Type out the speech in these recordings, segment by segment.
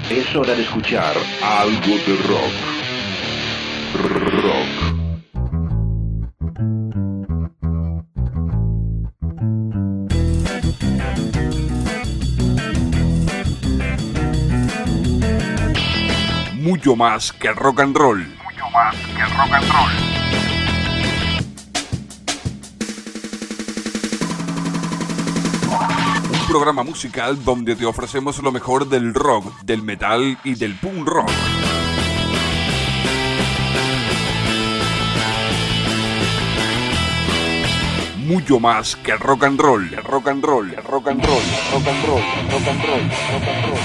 Es hora de escuchar algo de rock. Rock. Mucho más que rock and roll. Mucho más que rock and roll. Un programa musical donde te ofrecemos lo mejor del rock, del metal y del punk rock. Mucho más que rock and roll, rock and roll, rock and roll, rock and roll, rock and roll, rock and roll.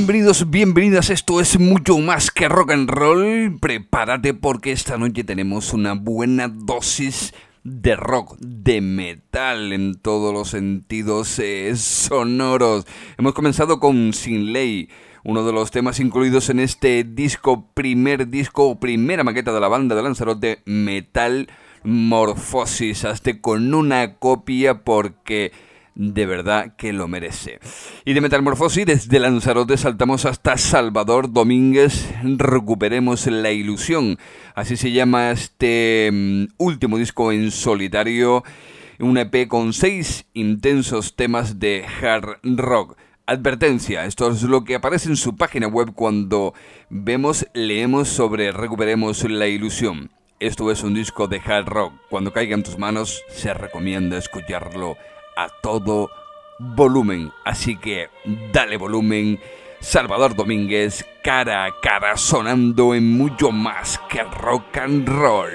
Bienvenidos, bienvenidas, esto es mucho más que rock and roll. Prepárate porque esta noche tenemos una buena dosis de rock, de metal en todos los sentidos sonoros. Hemos comenzado con Sin Ley, uno de los temas incluidos en este primera maqueta de la banda de Lanzarote, Metal Morfosis. Hazte con una copia porque de verdad que lo merece. Y de Metamorfosis, desde Lanzarote saltamos hasta Salvador Domínguez, Recuperemos la Ilusión. Así se llama este último disco en solitario, un EP con 6 intensos temas de hard rock. Advertencia, esto es lo que aparece en su página web cuando leemos sobre Recuperemos la Ilusión. Esto es un disco de hard rock. Cuando caiga en tus manos, se recomienda escucharlo a todo volumen, así que dale volumen. Salvador Domínguez, cara a cara, sonando en mucho más que rock and roll.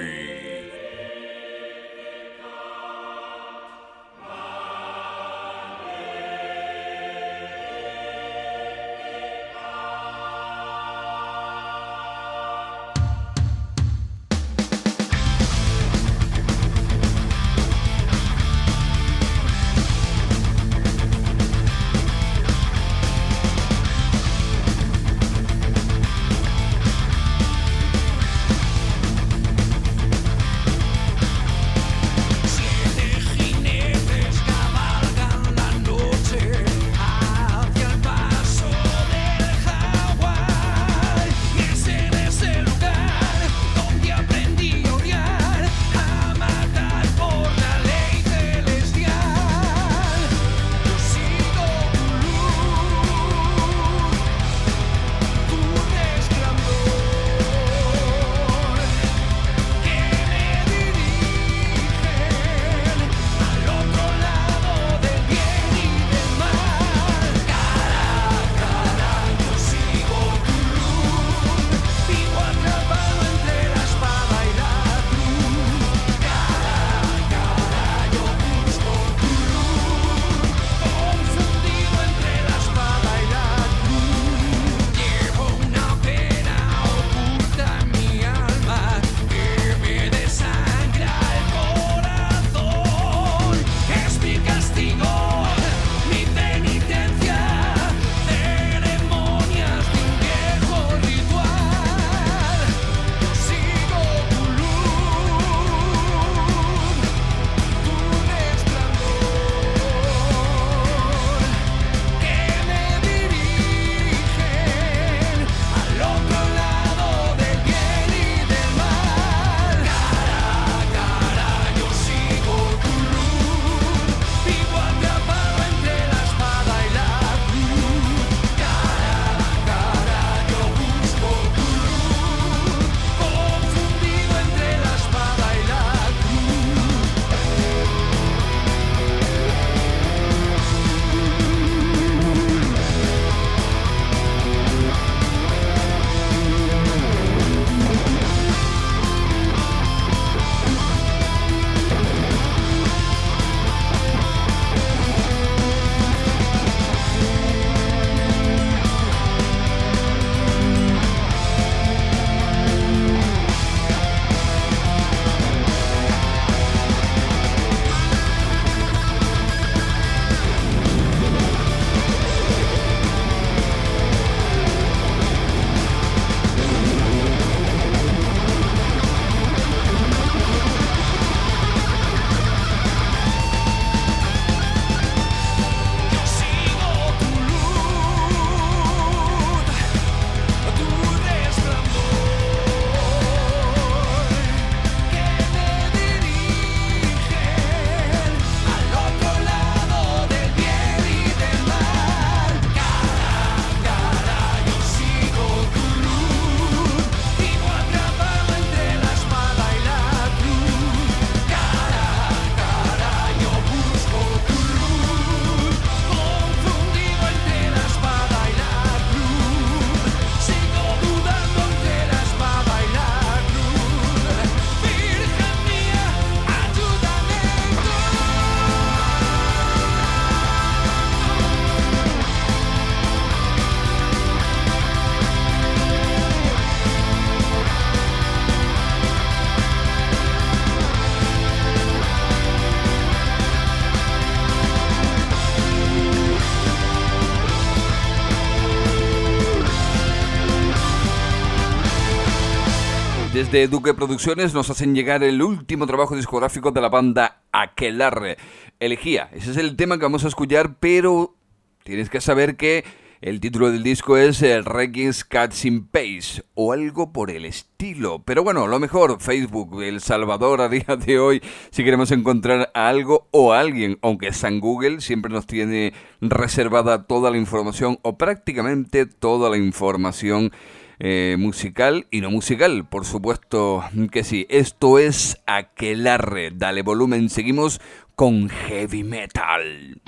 desde Duque Producciones nos hacen llegar el último trabajo discográfico de la banda Aquelarre. Elegía, ese es el tema que vamos a escuchar, pero tienes que saber que el título del disco es Reggie's Cats in Pace o algo por el estilo. Pero bueno, lo mejor, Facebook, El Salvador a día de hoy, si queremos encontrar a algo o a alguien, aunque San Google siempre nos tiene reservada toda la información o prácticamente toda la información musical y no musical, por supuesto que sí. Esto es Aquelarre, dale volumen, seguimos con Heavy Metal.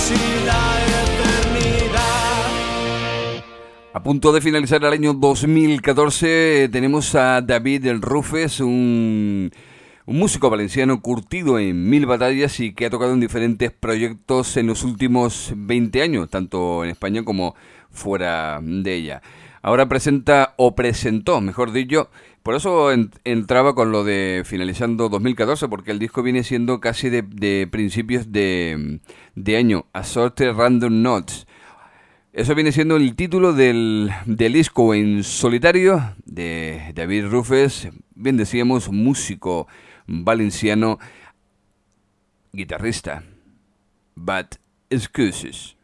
y la eternidad. A punto de finalizar el año 2014, tenemos a David Rufes, un músico valenciano curtido en 1000 batallas y que ha tocado en diferentes proyectos en los últimos 20 años, tanto en España como fuera de ella. Ahora presentó, mejor dicho, por eso entraba con lo de finalizando 2014, porque el disco viene siendo casi de principios de año, Assorted Random Notes. Eso viene siendo el título del disco en solitario de David Rufes, bien decíamos, músico valenciano, guitarrista. Bad Excuses.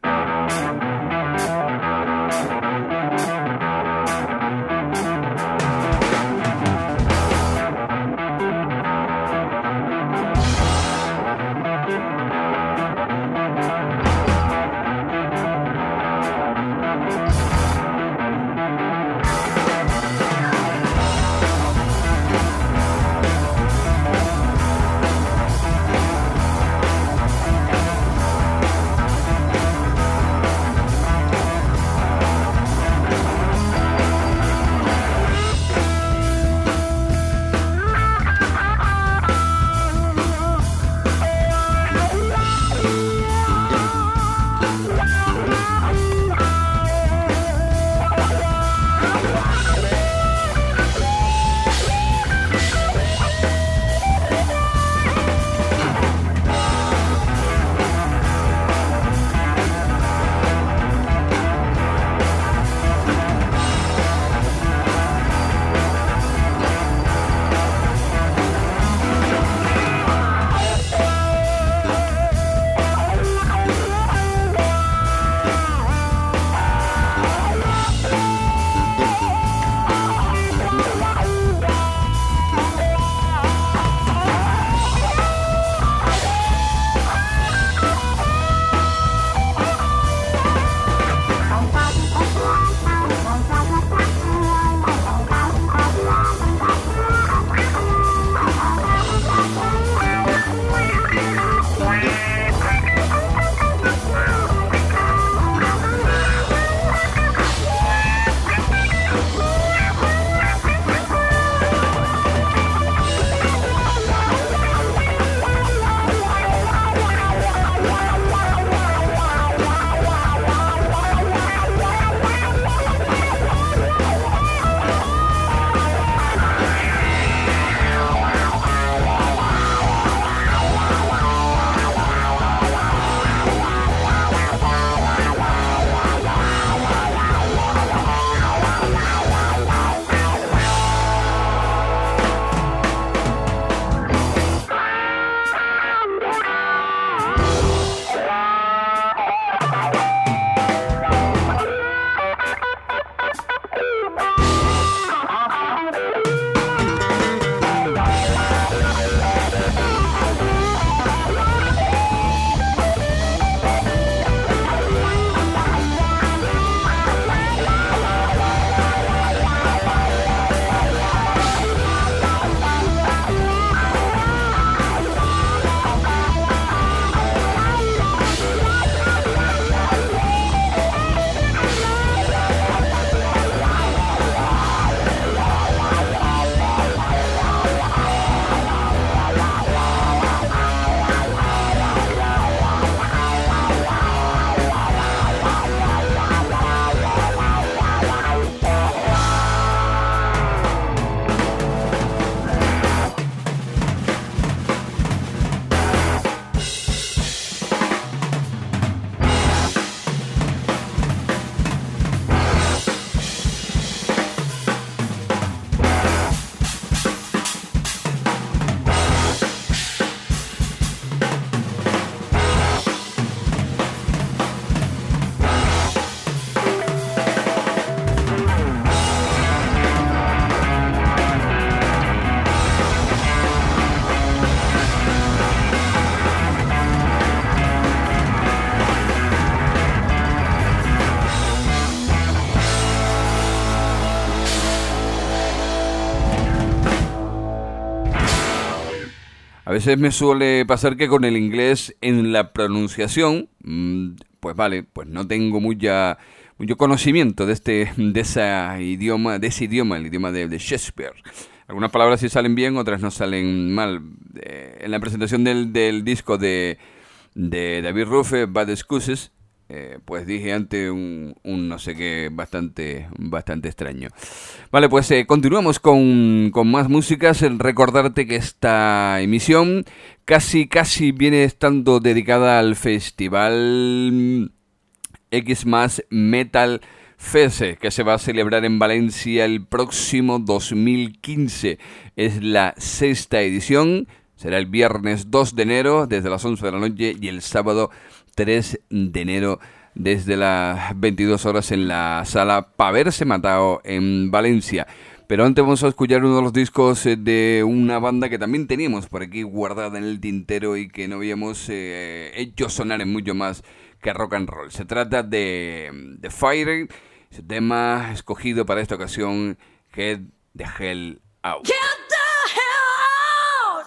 A veces me suele pasar que con el inglés en la pronunciación, pues vale, pues no tengo mucho conocimiento de ese idioma, el idioma de Shakespeare. Algunas palabras sí salen bien, otras no salen mal. En la presentación del disco de David Rufe, Bad Excuses, pues dije antes un no sé qué bastante extraño. Vale, pues continuamos con más músicas. Recordarte que esta emisión casi viene estando dedicada al festival X más Metal Fest, que se va a celebrar en Valencia el próximo 2015. Es la 6ª edición. Será el viernes 2 de enero desde las 11 de la noche y el sábado 3 de enero desde las 22 horas en la sala Paverse Matao en Valencia. Pero antes vamos a escuchar uno de los discos de una banda que también teníamos por aquí guardada en el tintero y que no habíamos hecho sonar en mucho más que rock and roll. Se trata de Fire, su tema escogido para esta ocasión, Get the Hell Out. Get the hell out!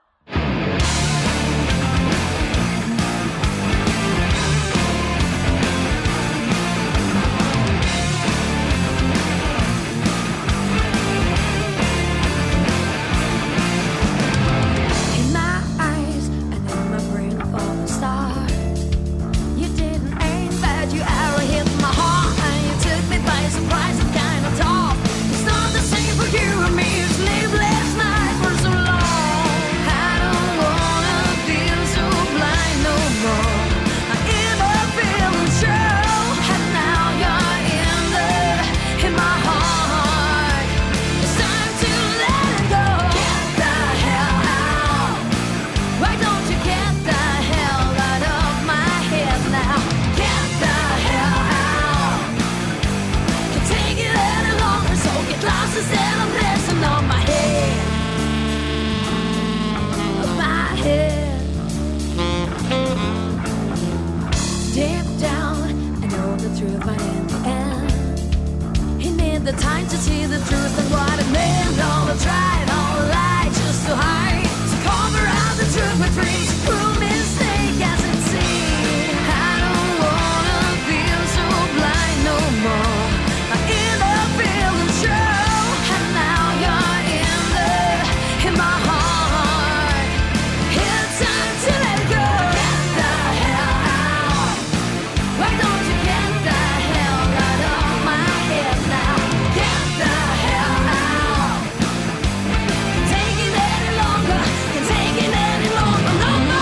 In my eyes and in my brain for the start, you didn't aim bad, you arrow hit my heart and you took me by surprise and kind of tough. It's not the same for you and me. It's sleepless night for so long. I don't wanna feel so blind no more. I even feeling sure, and now you're in my heart. It's time to let it go. Get the hell out. Why don't you get the hell out of my head now? Get the hell out. Can't take it any longer, so get lost instead of messing on my head. My head. Deep down, I know the truth, but in the end, he need the time to see the truth and what it meant. All the tried, all the lies, just to hide, to cover up the truth with dreams. Prove mistake as it seems. I don't wanna feel so blind no more. I end up feeling sure, and now you're in my heart. It's time to let it go. Get the hell out. Why don't you get the hell out of my head now? Get the hell out. Can't take it any longer. Can't take it any longer. No more.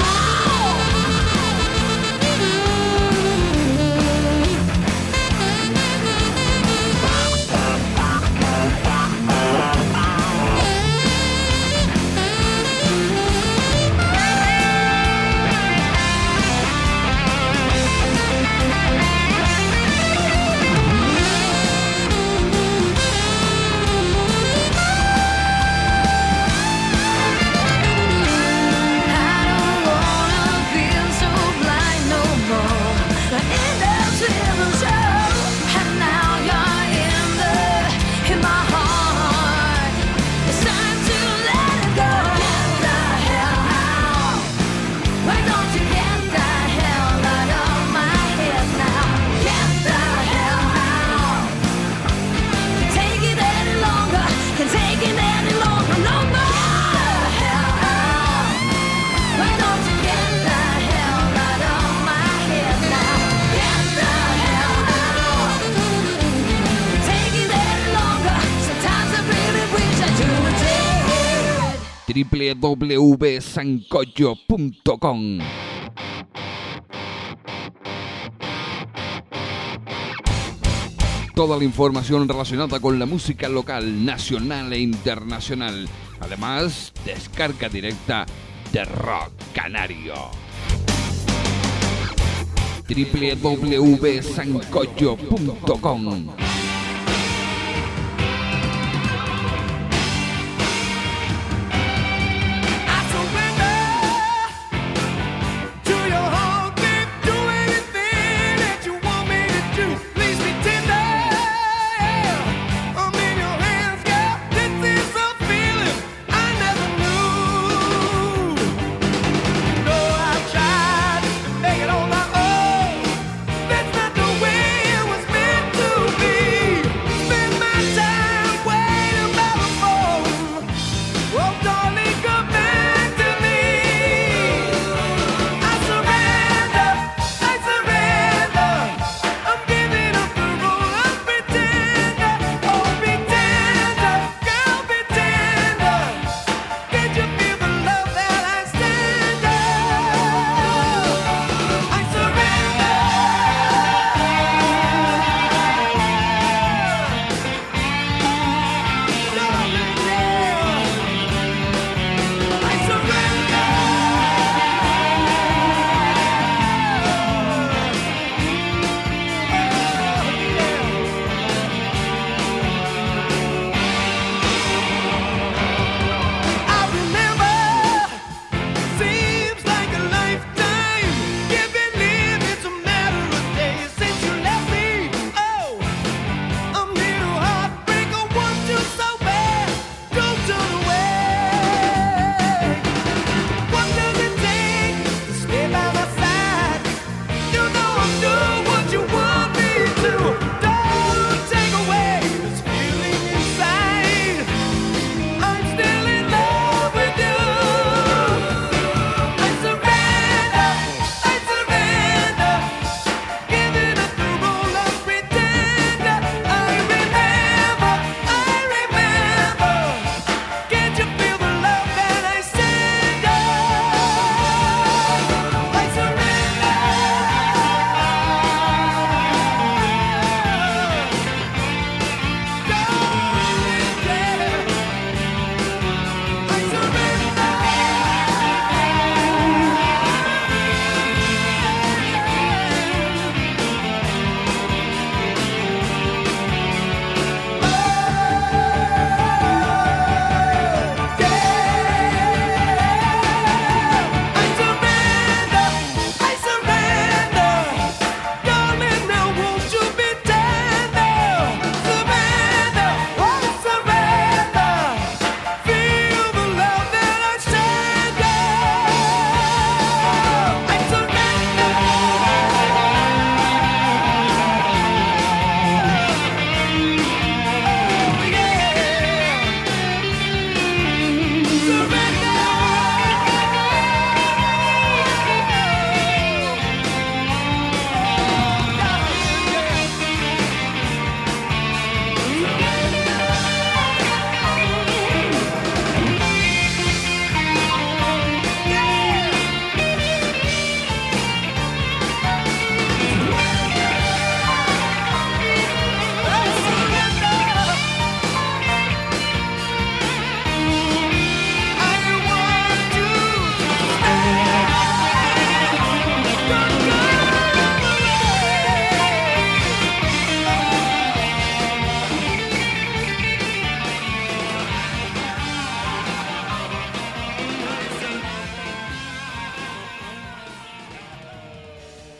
I don't wanna feel so blind no more. I end up feeling so, and now you're in my heart. It's time to let it go. Get the hell out. Why don't you get the hell out of my head now? Get the hell out. Can't take it any longer. Can't take it any longer. No more. Hell out. Why don't you get the hell out of my head now? Get the hell out. Can't take it any longer. Sometimes I really wish I do it. www.sancocho.com. Toda la información relacionada con la música local, nacional e internacional. Además, descarga directa de Rock Canario. www.sancocho.com. I surrender to your heart, babe. Do anything that you want me to do. Please be tender. I'm in your hands, girl. This is a feeling I never knew.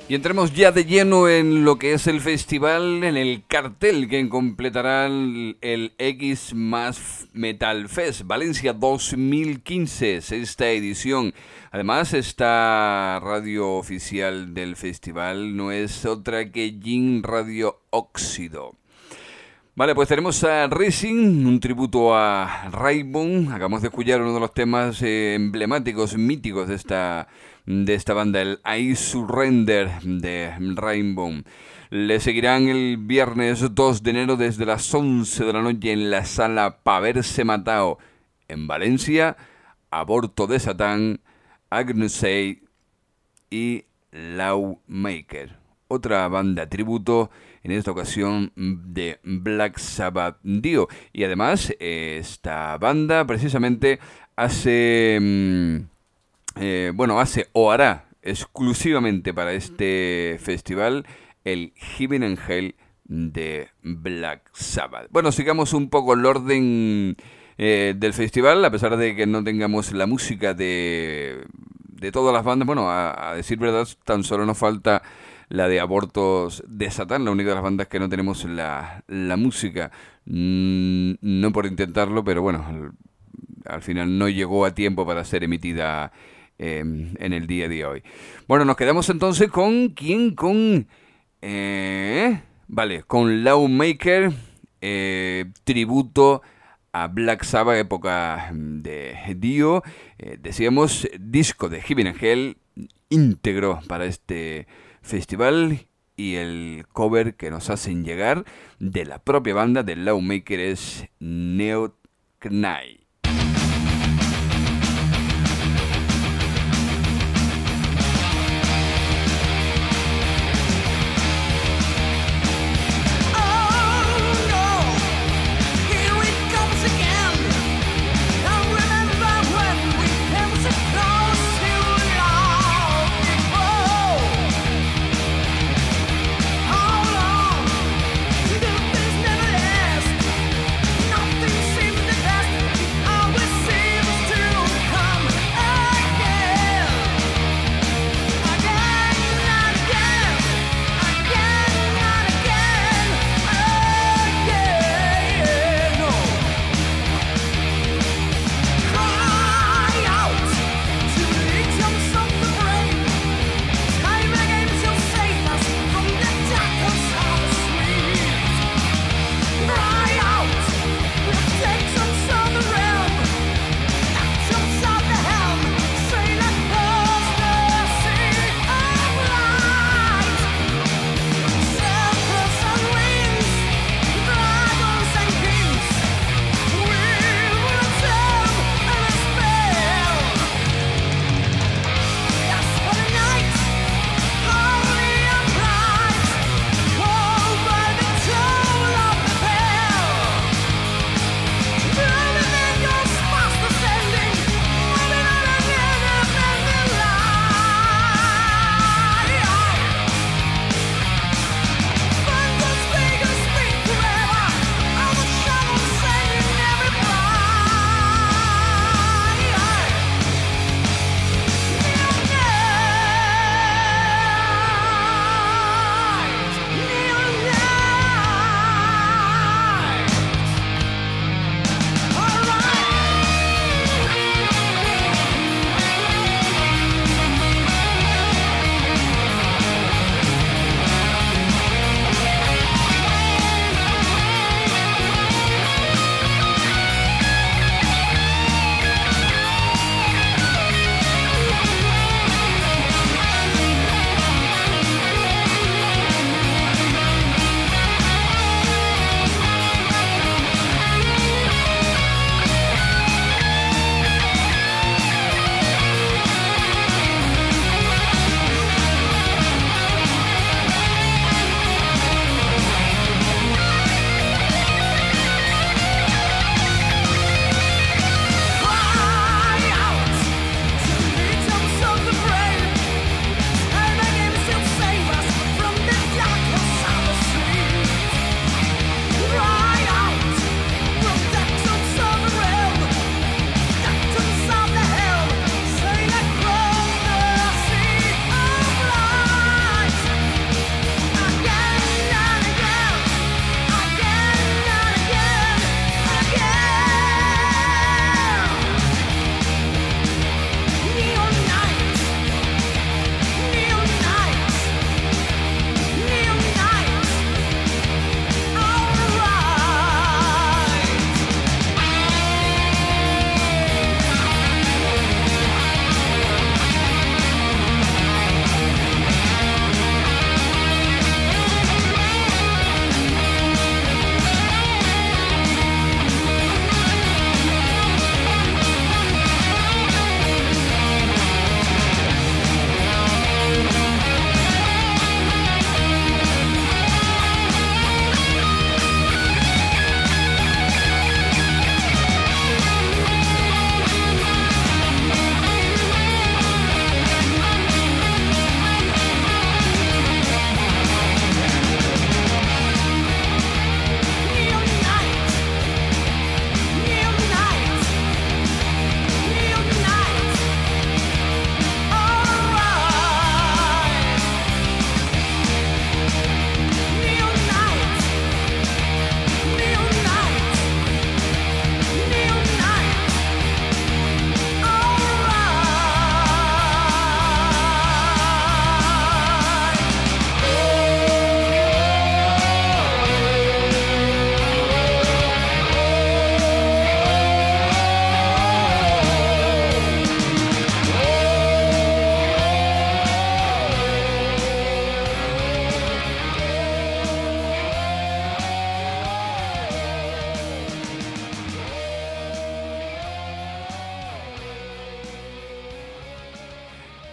Y entremos ya de lleno en lo que es el festival, en el cartel que completará el X más Metal Fest Valencia 2015, sexta edición. Además, esta radio oficial del festival no es otra que Jin Radio Óxido. Vale, pues tenemos a Rising, un tributo a Rainbow. Acabamos de escuchar uno de los temas emblemáticos, míticos de esta banda, el I Surrender de Rainbow. Le seguirán el viernes 2 de enero desde las 11 de la noche en la sala Pa' Verse Matao en Valencia, Aborto de Satán, Agnus Dei y Lawmaker. Otra banda tributo, en esta ocasión de Black Sabbath Dio. Y además, esta banda precisamente hace o hará exclusivamente para este festival el Heaven and Hell de Black Sabbath. Bueno, sigamos un poco el orden del festival, a pesar de que no tengamos la música de todas las bandas. Bueno, a decir verdad, tan solo nos falta la de Abortos de Satán, la única de las bandas que no tenemos la música. No por intentarlo, pero bueno, al final no llegó a tiempo para ser emitida en el día de hoy. Bueno, nos quedamos entonces con ¿quién? Con Lawmaker, tributo a Black Sabbath, época de Dio. Decíamos, disco de Heaven and Hell íntegro para este festival, y el cover que nos hacen llegar de la propia banda de Lawmaker es Neo Knight. Nothing seems to last.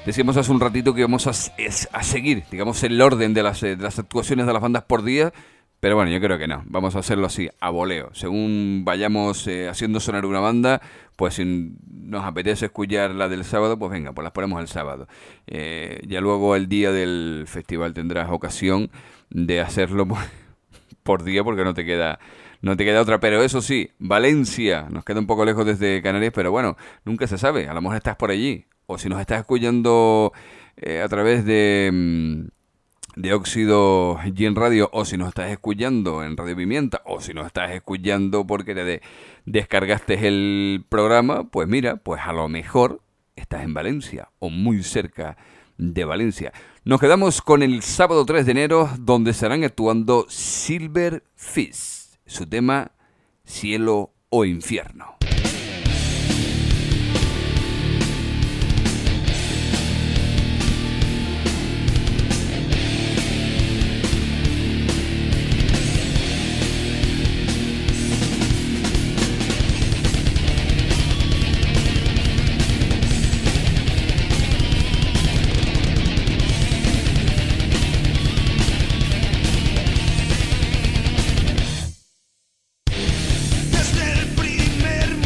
Decíamos hace un ratito que íbamos a seguir, digamos, el orden de las actuaciones de las bandas por día, pero bueno, yo creo que no. Vamos a hacerlo así, a voleo. Según vayamos haciendo sonar una banda, pues si nos apetece escuchar la del sábado, pues venga, pues las ponemos el sábado. Ya luego el día del festival tendrás ocasión de hacerlo por día, porque no te queda otra. Pero eso sí, Valencia nos queda un poco lejos desde Canarias, pero bueno, nunca se sabe. A lo mejor estás por allí, o si nos estás escuchando a través de Óxido y en radio, o si nos estás escuchando en Radio Pimienta, o si nos estás escuchando porque te descargaste el programa, pues mira, pues a lo mejor estás en Valencia o muy cerca de Valencia. Nos quedamos con el sábado 3 de enero, donde estarán actuando Silver Fist, su tema Cielo o Infierno. Desde el primer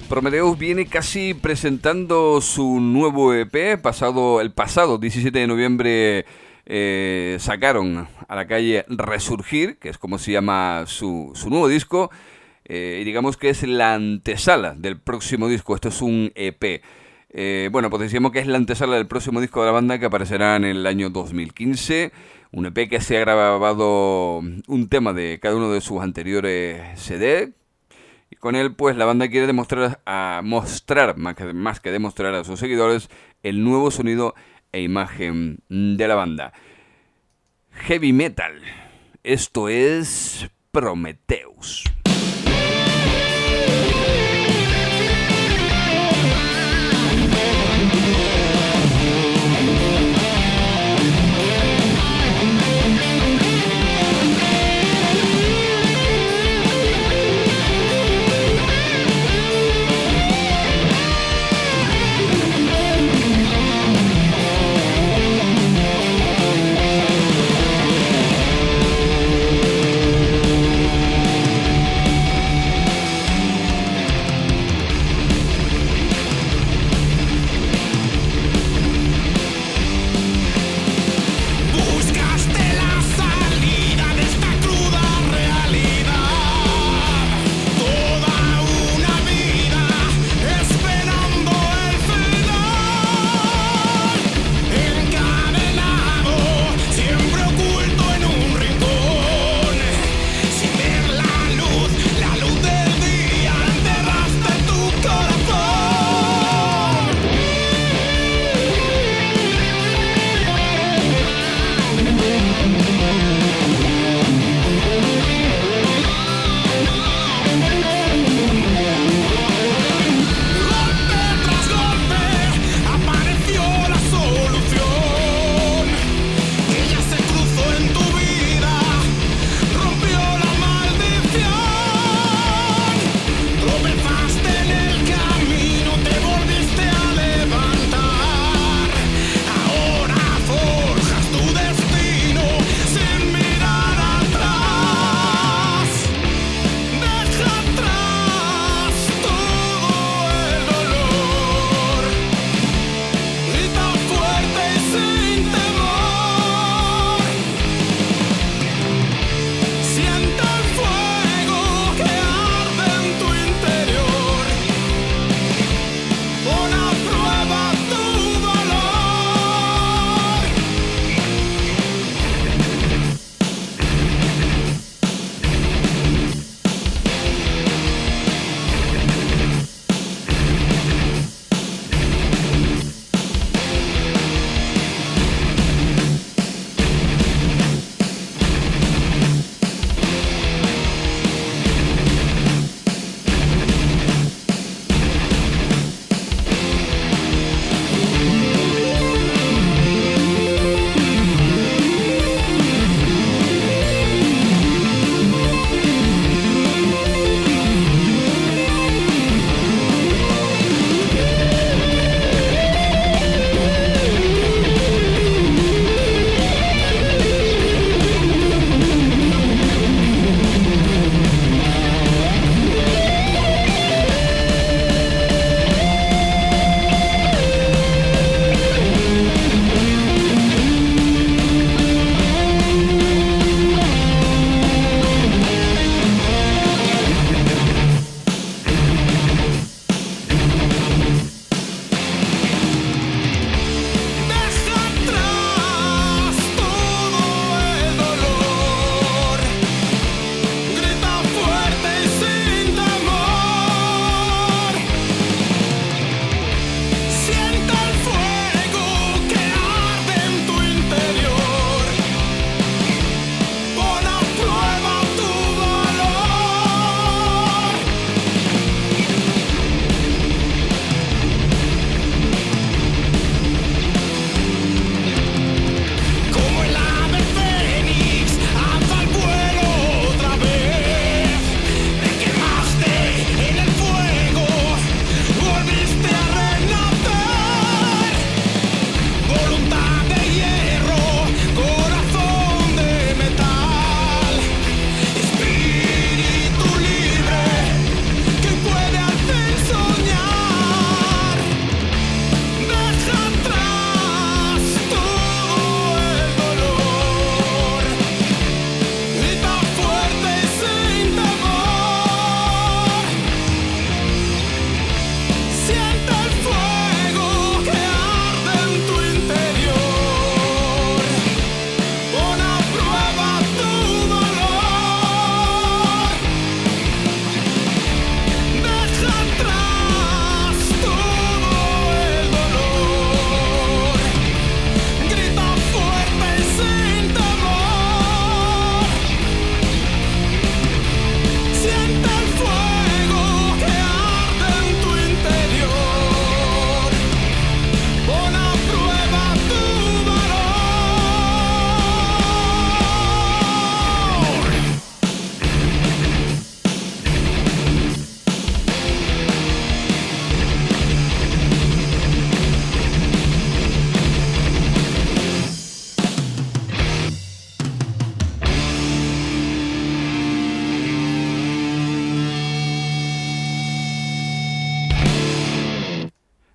Prometheus viene casi presentando su nuevo EP. El pasado 17 de noviembre sacaron a la calle Resurgir, que es como se llama su nuevo disco, y digamos que es la antesala del próximo disco. Esto es un EP. Bueno, pues decíamos que es la antesala del próximo disco de la banda, que aparecerá en el año 2015. Un EP que se ha grabado un tema de cada uno de sus anteriores CD. Y con él, pues, la banda quiere mostrar, más que demostrar a sus seguidores, el nuevo sonido e imagen de la banda. Heavy Metal. Esto es Prometheus.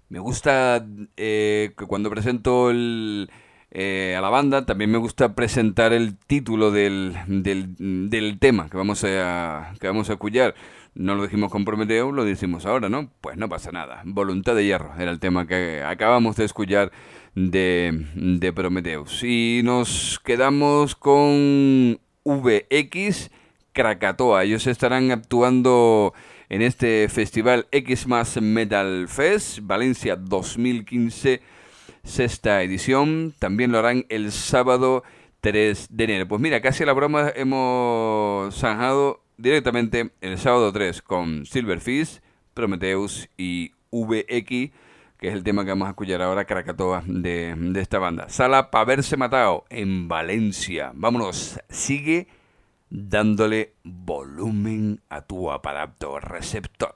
Me gusta que cuando presento a la banda, también me gusta presentar el título del tema que vamos a escuchar. No lo dijimos con Prometeo, lo decimos ahora, ¿no? Pues no pasa nada. Voluntad de Hierro era el tema que acabamos de escuchar de Prometheus. Y nos quedamos con VX Krakatoa. Ellos estarán actuando en este festival X más Metal Fest Valencia 2015, sexta edición. También lo harán el sábado 3 de enero. Pues mira, casi a la broma hemos zanjado directamente el sábado 3 con Silverfish, Prometheus y VX, que es el tema que vamos a escuchar ahora, Krakatoa, de esta banda. Sala pa' verse matado en Valencia. Vámonos, sigue dándole volumen a tu aparato receptor.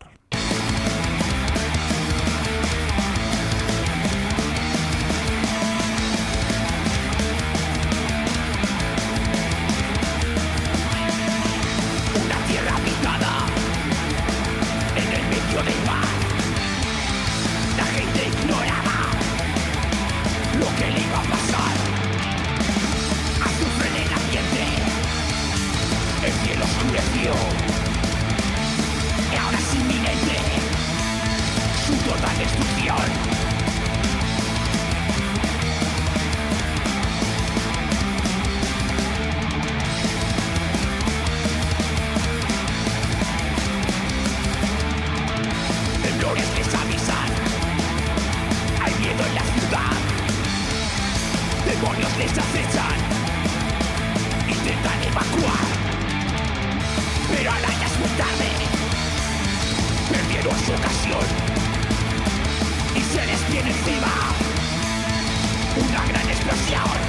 Una tierra habitada en el medio del mar. La gente ignoraba lo que le iba a pasar. Azufre en el ambiente, el cielo oscureció y ahora es inminente su total destrucción. Temblores les avisan, hay miedo en la ciudad, demonios les acechan, intentan evacuar, pero ahora ya es muy tarde, perdieron su ocasión y se les viene encima una gran explosión.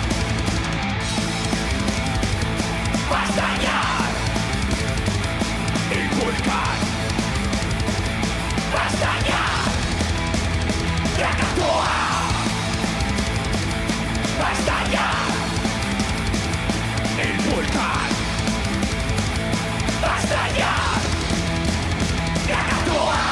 Va a estallar el volcán. Va a estallar Krakatoa. Va a estallar el volcán. Va a estallar Krakatoa.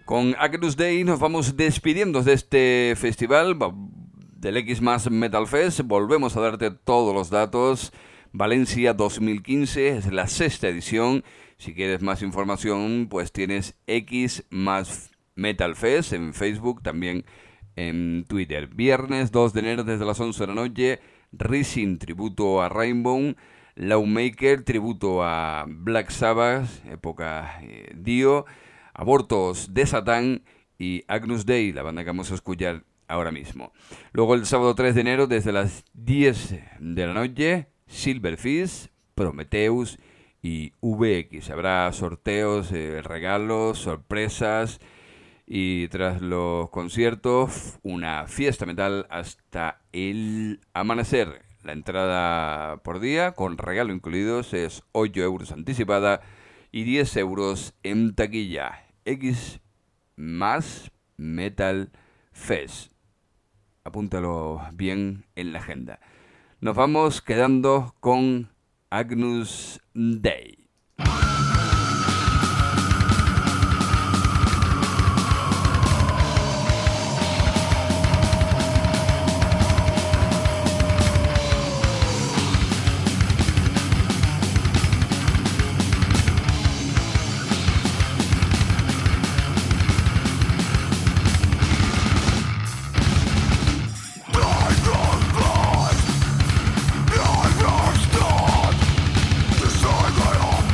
Con Agnus Dei nos vamos despidiendo de este festival del X más Metal Fest. Volvemos a darte todos los datos. Valencia 2015 es la 6ª edición. Si quieres más información, pues tienes X más Metal Fest en Facebook, también en Twitter. Viernes 2 de enero desde las 11 de la noche, Rising tributo a Rainbow, Lawmaker tributo a Black Sabbath, época Dio, Abortos de Satán y Agnus Dei, la banda que vamos a escuchar ahora mismo. Luego el sábado 3 de enero desde las 10 de la noche, Silverfish, Prometheus y VX. Habrá sorteos, regalos, sorpresas y tras los conciertos una fiesta metal hasta el amanecer. La entrada por día con regalo incluidos es 8 euros anticipada y 10 euros en taquilla. X más Metal Fest. Apúntalo bien en la agenda. Nos vamos quedando con Agnus Dei. I understand the side I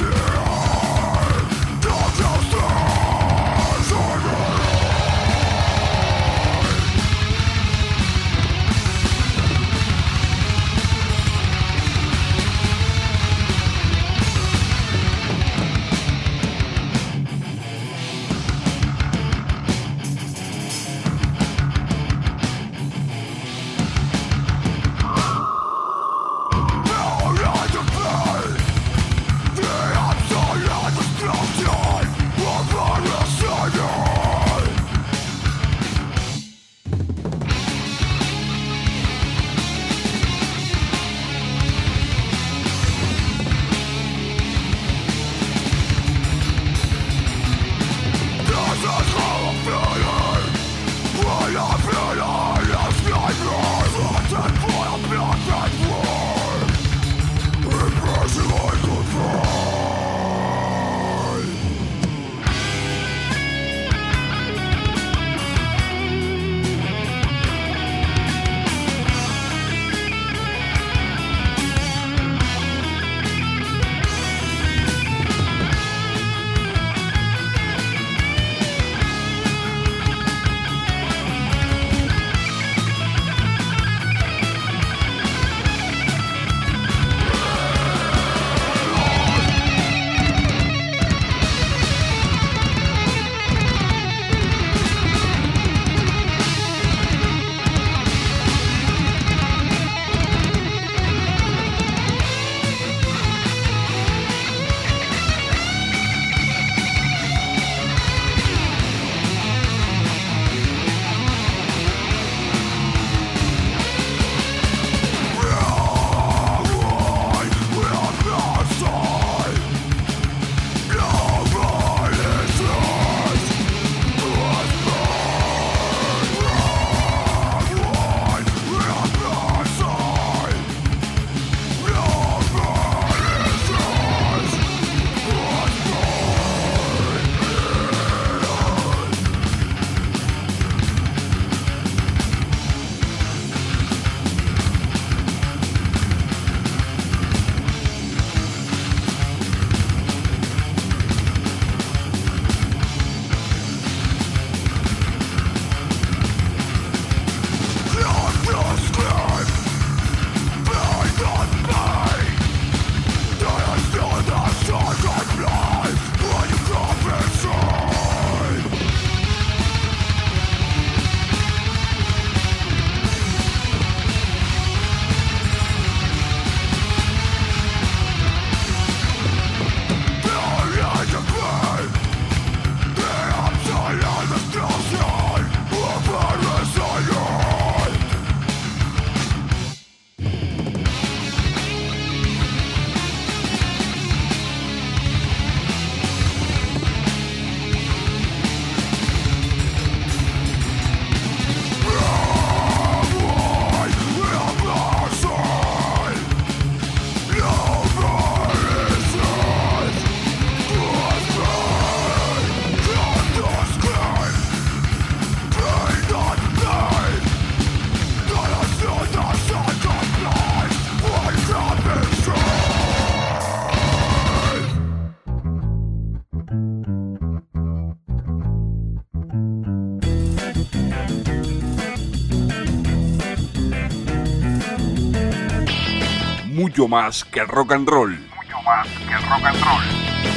mucho más que rock and roll. Mucho más que rock and roll.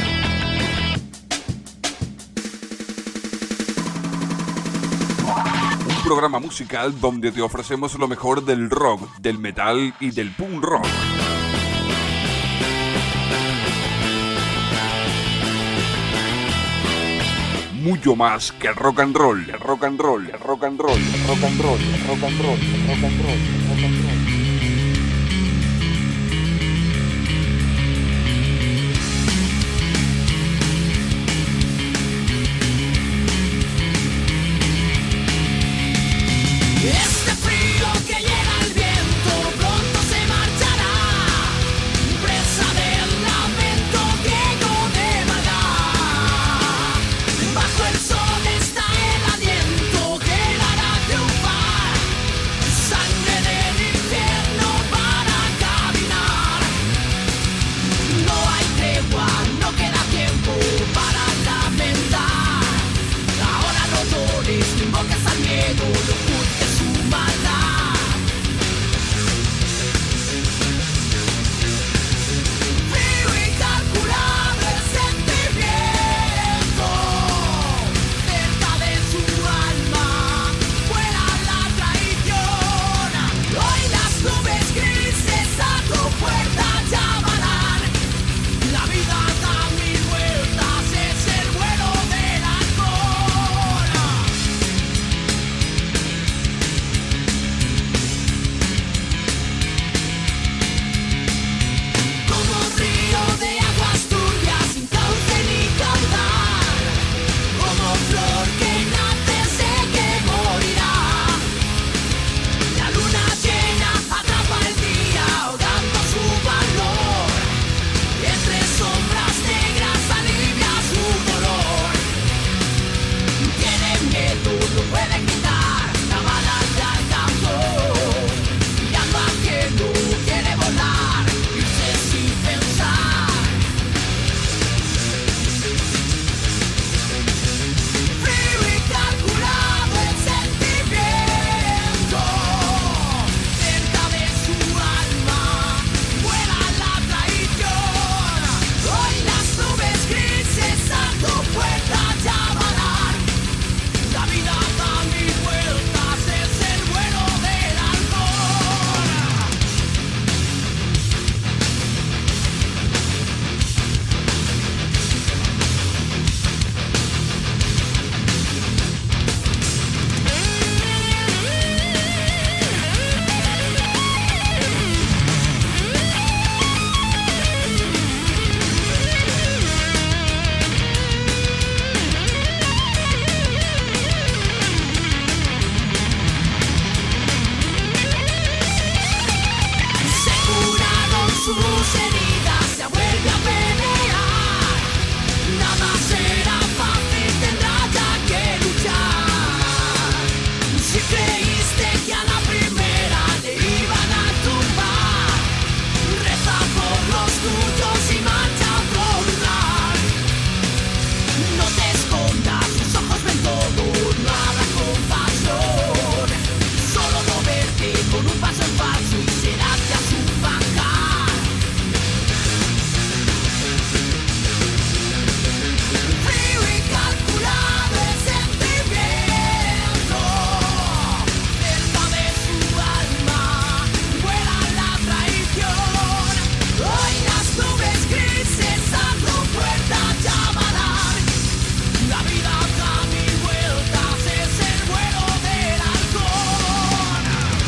Un programa musical donde te ofrecemos lo mejor del rock, del metal y del punk rock. Mucho más que rock and roll, rock and roll, rock and roll, rock and roll, rock and roll, rock and roll, rock and roll. Este frío que llega al viento pronto se marchará, presa del lamento que con de maldad. Bajo el sol está el aliento que la hará triunfar, sangre del infierno para caminar. No hay tregua, no queda tiempo para lamentar. Ahora no llores, no invoques al miedo, no ocultes su maldad. Frío incalculable el sentimiento, cerca de su alma vuela la traición. Hoy las nubes grises a tu puerta llamarán. La vida da mil vueltas, es el vuelo del halcón. Como un río de aguas turbias sin cauce ni caudal, como flor que nace sé que morirá. La luna llena atrapa el día ahogando su valor, entre sombras negras alivia su dolor. Tiene miedo, no puede gritar, la bala le alcanzó, mirando al cielo quiere volar, irse sin pensar. Frío incalculado el sentimiento, cerca de su alma vuela la traición. Hoy las nubes grises a tu puerta llamarán. La vida da mil vueltas, es el vuelo del halcón. Se curaron sus heridas, se vuelve a pelear. Nada será fácil, tendrá ya que luchar. Si creíste que a la primera le iban a tumbar, reza por los tuyos y marcha a otro lugar. No te escondas, tus ojos ven todo, no habrá compasión. Solo moverte con un paso en falso y serás ya su manjar. Frío incalculado el sentimiento, cerca de su alma vuela la traición. Hoy las nubes grises a tu puerta llamarán. La vida da mil vueltas, es el vuelo del halcón.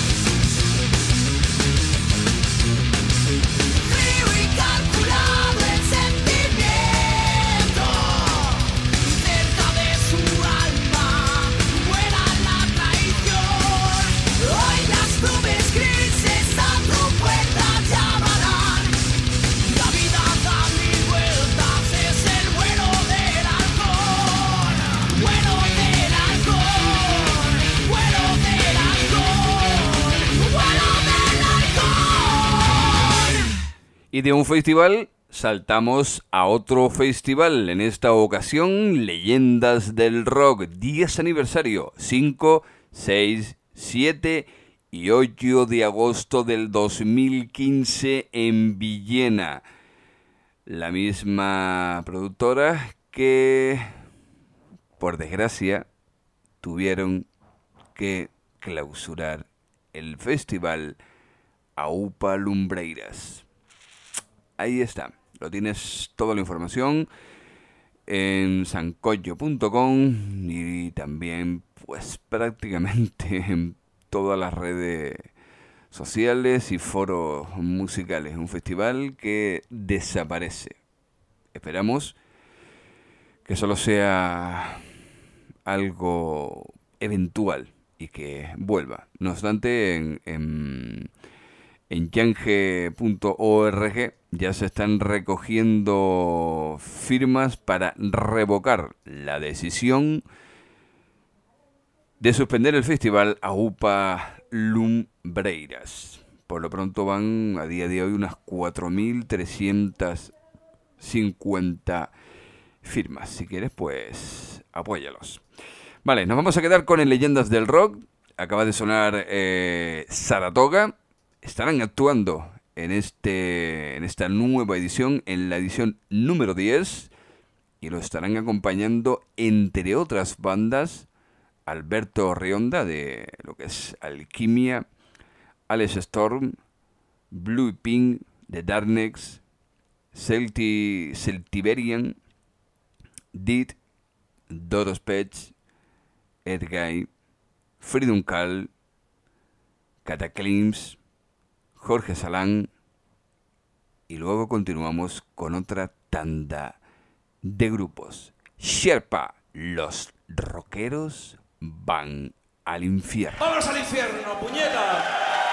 Frío incalculado el sentimiento, cerca de su alma vuela la traición. Hoy las nubes grises a tu puerta llamarán. La vida da mil vueltas, es el vuelo del halcón. Vuelo del halcón, vuelo del halcón, vuelo del halcón. Y de un festival saltamos a otro festival, en esta ocasión Leyendas del Rock, 10 aniversario, 5, 6, 7 y 8 de agosto del 2015 en Villena. La misma productora que, por desgracia, tuvieron que clausurar el festival Aupa Lumbreiras. Ahí está, lo tienes toda la información en sancoyo.com y también pues prácticamente en todas las redes sociales y foros musicales. Un festival que desaparece. Esperamos que solo sea algo eventual y que vuelva. No obstante, en yange.org ya se están recogiendo firmas para revocar la decisión de suspender el festival Aupa Lumbreiras. Por lo pronto van a día de hoy unas 4.350 firmas. Si quieres, pues apóyalos. Vale, nos vamos a quedar con el Leyendas del Rock. Acaba de sonar Saratoga. Estarán actuando en esta nueva edición, en la edición número 10, y lo estarán acompañando, entre otras bandas, Alberto Rionda, de lo que es Alquimia, Alex Storm, Blue Pink, de Darknex, Celtiberian, Deed, Doros Pets, Edguy, Freedom Call, Cataclysms, Jorge Salán, y luego continuamos con otra tanda de grupos. Sherpa, los rockeros van al infierno. ¡Vámonos al infierno, puñeta!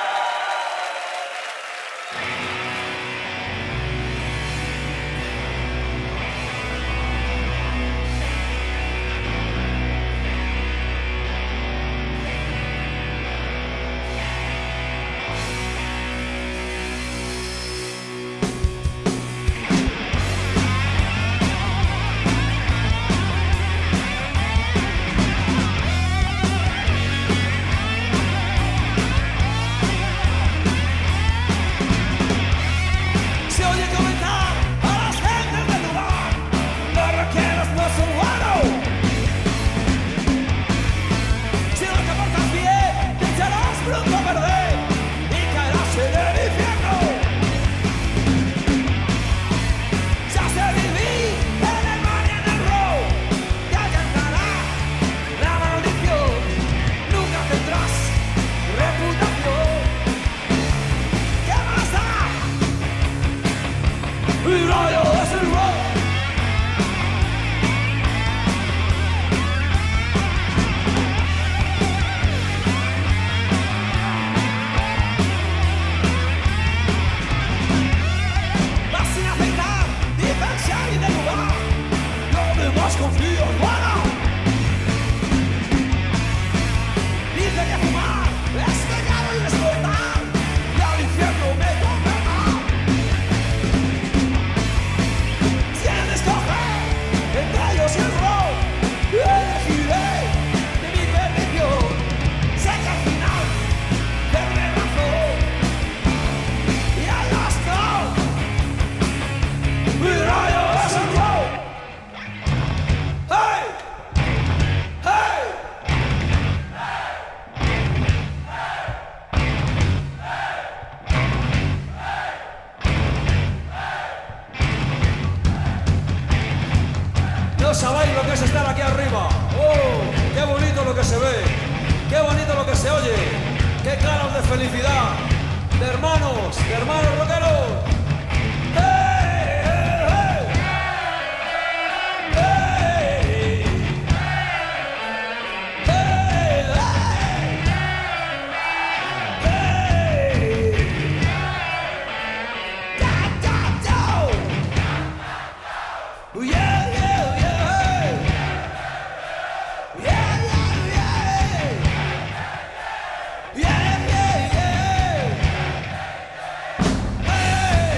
No sabéis lo que es estar aquí arriba. ¡Oh! ¡Qué bonito lo que se ve! ¡Qué bonito lo que se oye! ¡Qué caras de felicidad! ¡De hermanos rockeros! ¡Hey! ¡Hey! ¡Hey! Yeah!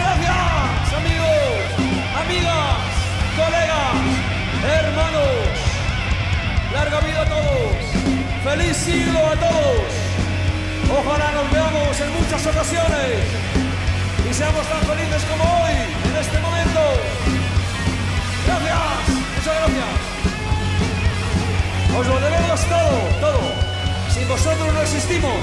gracias, amigos, amigas, colegas, hermanos. Larga vida a todos. Feliz siglo a todos. Ojalá nos veamos en muchas ocasiones y seamos tan felices como hoy, en este momento. Gracias, muchas gracias. Os lo debemos todo, todo. Sin vosotros no existimos.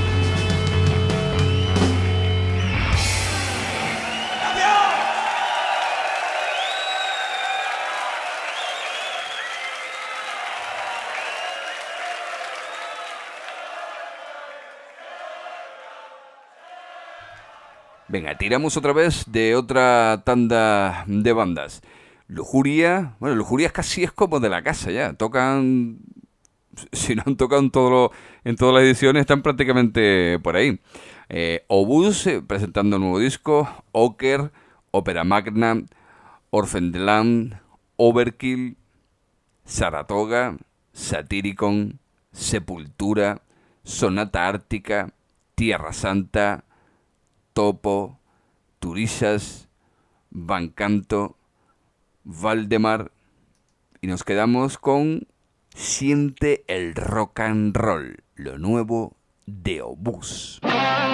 Venga, tiramos otra vez de otra tanda de bandas. Lujuria, bueno, Lujuria casi es como de la casa ya. Tocan, si no han tocado en todas las ediciones, están prácticamente por ahí. Obús, presentando un nuevo disco. Oker, Ópera Magna, Orphaned, Overkill, Saratoga, Satyricon, Sepultura, Sonata Ártica, Tierra Santa, Topo, Turisas, Bancanto, Valdemar, y nos quedamos con Siente el Rock and Roll, lo nuevo de Obús.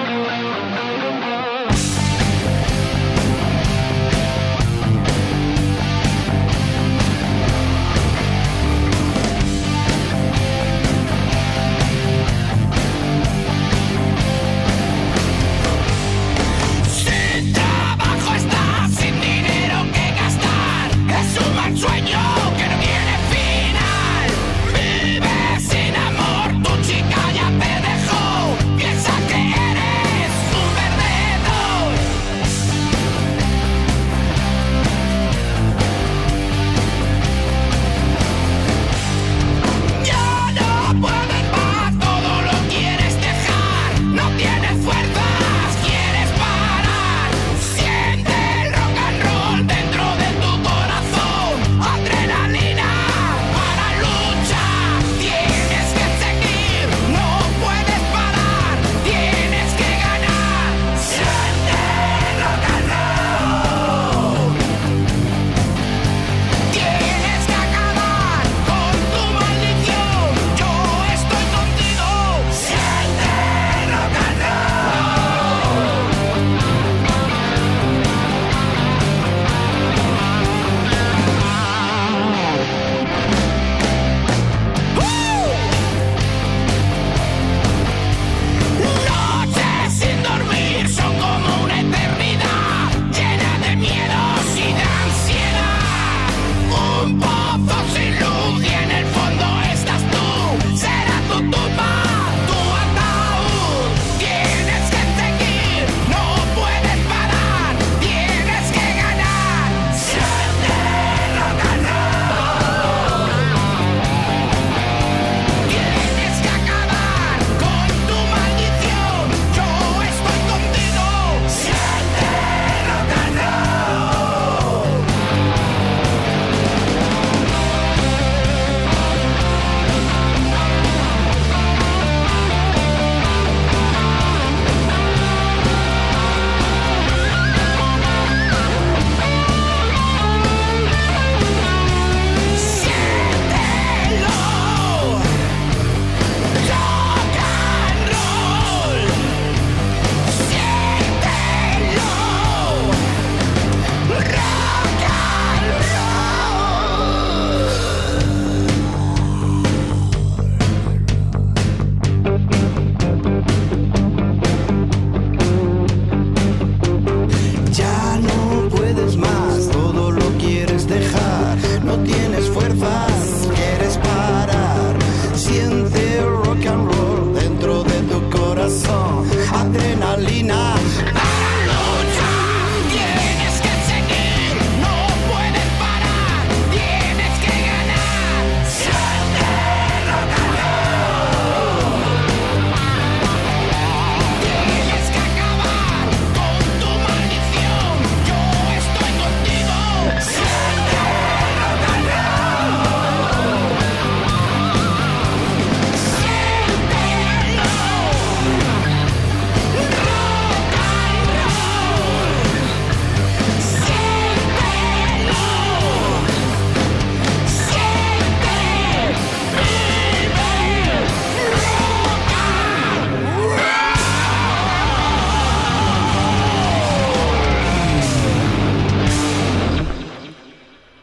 Sueño que no tiene final. Vive sin amor, tu chica ya te dejó. Piensa que eres un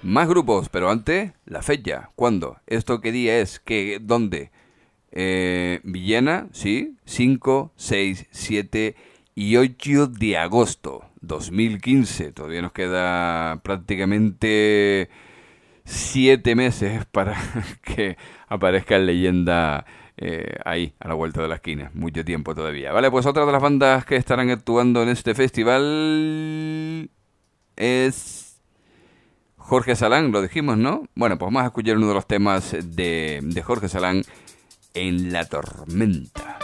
Más grupos, pero antes, la fecha. ¿Cuándo? ¿Esto qué día es? ¿Qué? ¿Dónde? Villena, sí, 5, 6, 7 y 8 de agosto 2015. Todavía nos queda prácticamente 7 meses para que aparezca Leyenda ahí, a la vuelta de la esquina. Mucho tiempo todavía. Vale, pues otra de las bandas que estarán actuando en este festival es Jorge Salán, lo dijimos, ¿no? Bueno, pues vamos a escuchar uno de los temas de Jorge Salán, En la tormenta.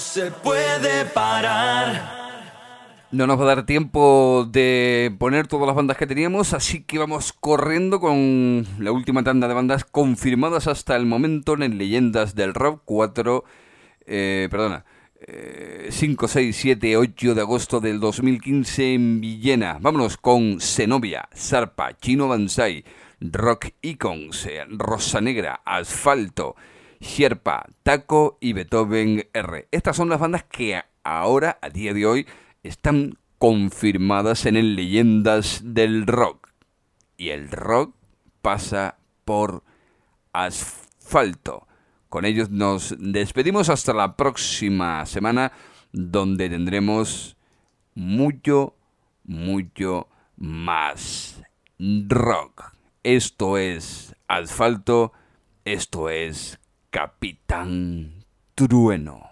se puede parar. No nos va a dar tiempo de poner todas las bandas que teníamos, así que vamos corriendo con la última tanda de bandas confirmadas hasta el momento en Leyendas del Rock. 5, 6, 7, 8 de agosto del 2015 en Villena. Vámonos con Zenobia, Zarpa, Chino Banzai, Rock Icons, Rosa Negra, Asfalto, Sherpa, Taco y Beethoven R. Estas son las bandas que ahora, a día de hoy, están confirmadas en el Leyendas del Rock. Y el rock pasa por Asfalto. Con ellos nos despedimos hasta la próxima semana, donde tendremos mucho más rock. Esto es Asfalto, esto es Capitán Trueno.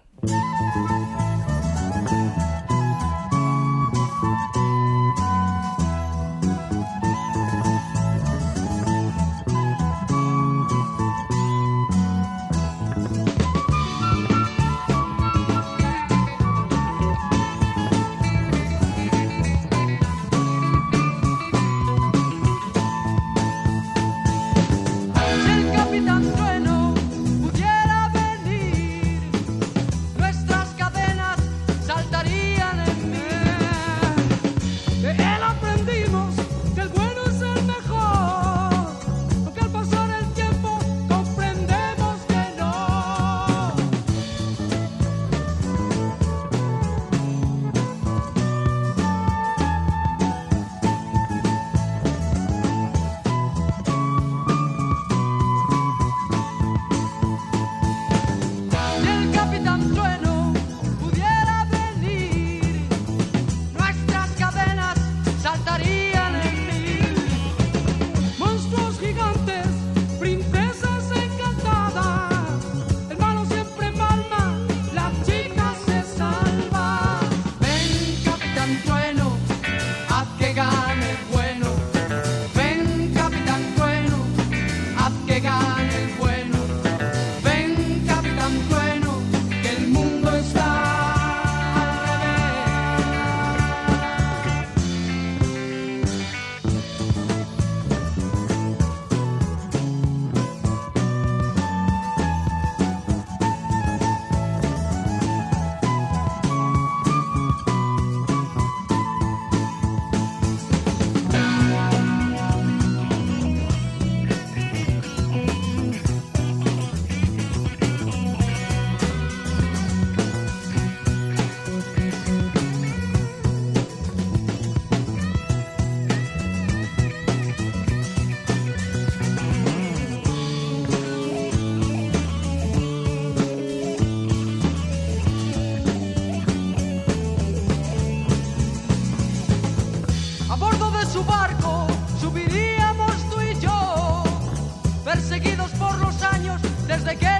Perseguidos por los años desde que